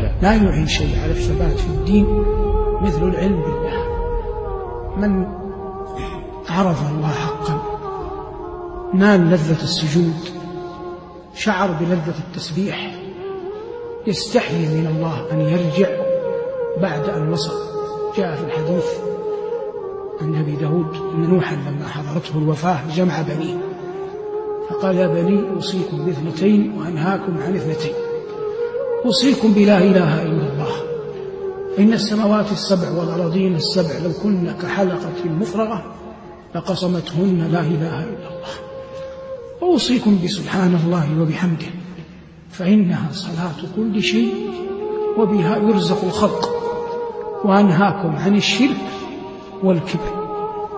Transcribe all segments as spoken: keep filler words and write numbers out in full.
لا يعين شيء على الثبات في الدين مثل العلم بالله. من عرف الله حقا نال لذة السجود، شعر بلذة التسبيح، يستحيي من الله أن يرجع بعد أن وصل. جاء في الحديث عن أبي داود أن نوحا لما حضرته الوفاة جمع بنيه فقال: يا بني أوصيكم باثنتين وأنهاكم عن اثنتين، أوصيكم بلا إله إلا الله، إن السماوات السبع والأراضين السبع لو كن كحلقة مفرغة لقصمتهن لا إله إلا الله، وأوصيكم بسبحان الله وبحمده فإنها صلاة كل شيء وبها يرزق الخلق، وأنهاكم عن الشرك والكبر.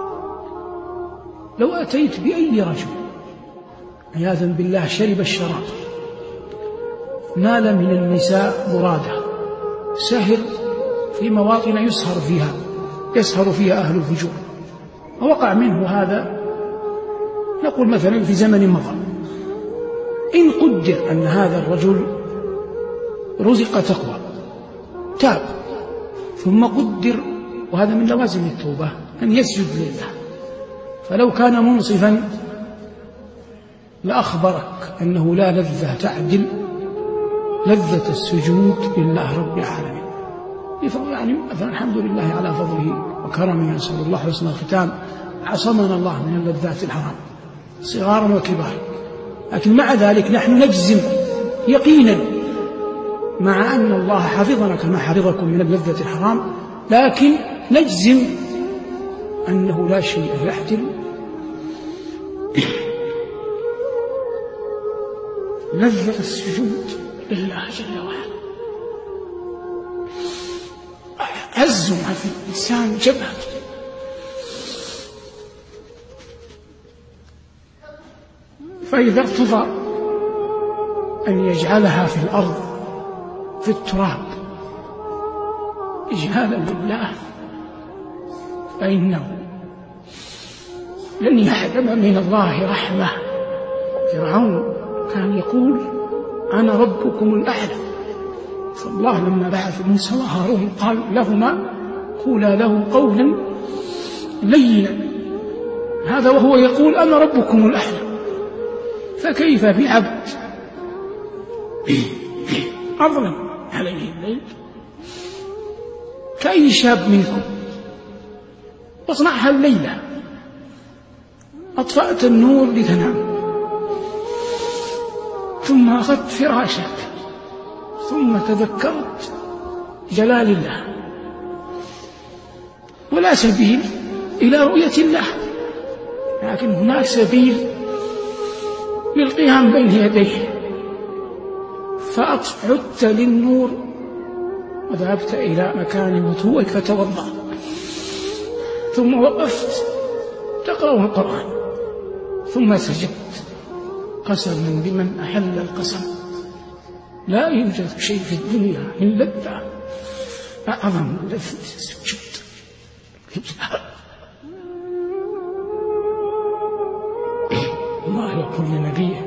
لو أتيت بأي رجل عياذا بالله شرب الشراب، نال من النساء مرادة، سهر في مواطن يسهر فيها يسهر فيها أهل الفجور، ووقع منه هذا نقول مثلا في زمن مضى، إن قدر أن هذا الرجل رزق تقوى تاب، ثم قدر، وهذا من لوازم التوبة، أن يسجد لله، فلو كان منصفا لأخبرك أنه لا لذة تعدل لذة السجود لله رب العالمين. يعني مثلا الحمد لله على فضله وكرمه، نسأل الله حسن الختام، عصمنا الله من اللذات الحرام صغارا وكبارا، لكن مع ذلك نحن نجزم يقينا مع أن الله حفظنا كما حفظكم من اللذة الحرام، لكن نجزم أنه لا شيء يحتل لذة السجود لله جل وعلا. عز ما في الإنسان جبهة، فإذا ارتضى أن يجعلها في الأرض في التراب إجهالا لله فإنه لن يحرم من الله رحمة. فرعون كان يقول: أنا ربكم الأعلى، فالله لما بعث موسى وهارون قال لهما: قولا له قولا لينا، هذا وهو يقول: أنا ربكم الأعلى. فكيف بعبد أظلم عليه الليل؟ كأي شاب منكم واصنعها الليلة، أطفأت النور لتنام، ثم أخذت فراشك، ثم تذكرت جلال الله، ولا سبيل إلى رؤية الله، لكن هناك سبيل للقيام بين يديه، فعدت للنور وذهبت إلى مكان وضوءك فتوضأ، ثم وقفت تقرأ القرآن، ثم سجدت قسما بمن أحل القسم لا يوجد شيء في الدنيا من لذة أعظم من لذة السجود. الله يقول لنبيه: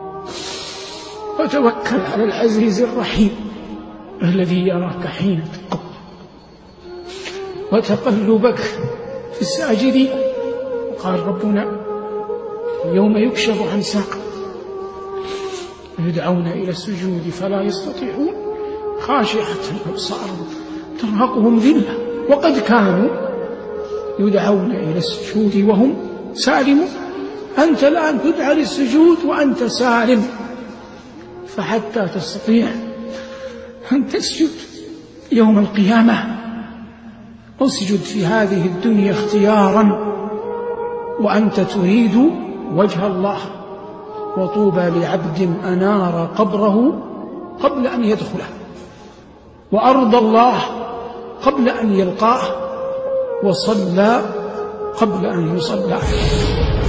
وتوكل على العزيز الرحيم الذي يراك حين تقوم وتقلبك في الساجدين. وقال ربنا: يوم يكشف عن ساق يدعون إلى السجود فلا يستطيعون خاشعة أبصارهم ترهقهم ذلة وقد كانوا يدعون إلى السجود وهم سالمون. أنت الآن تدعى للسجود وأنت سالم، فحتى تستطيع أن تسجد يوم القيامة اسجد في هذه الدنيا اختيارا وأنت تريد وجه الله. وطوبى لعبد أنار قبره قبل أن يدخله، وأرضى الله قبل أن يلقاه، وصلى قبل أن يصلى عليه.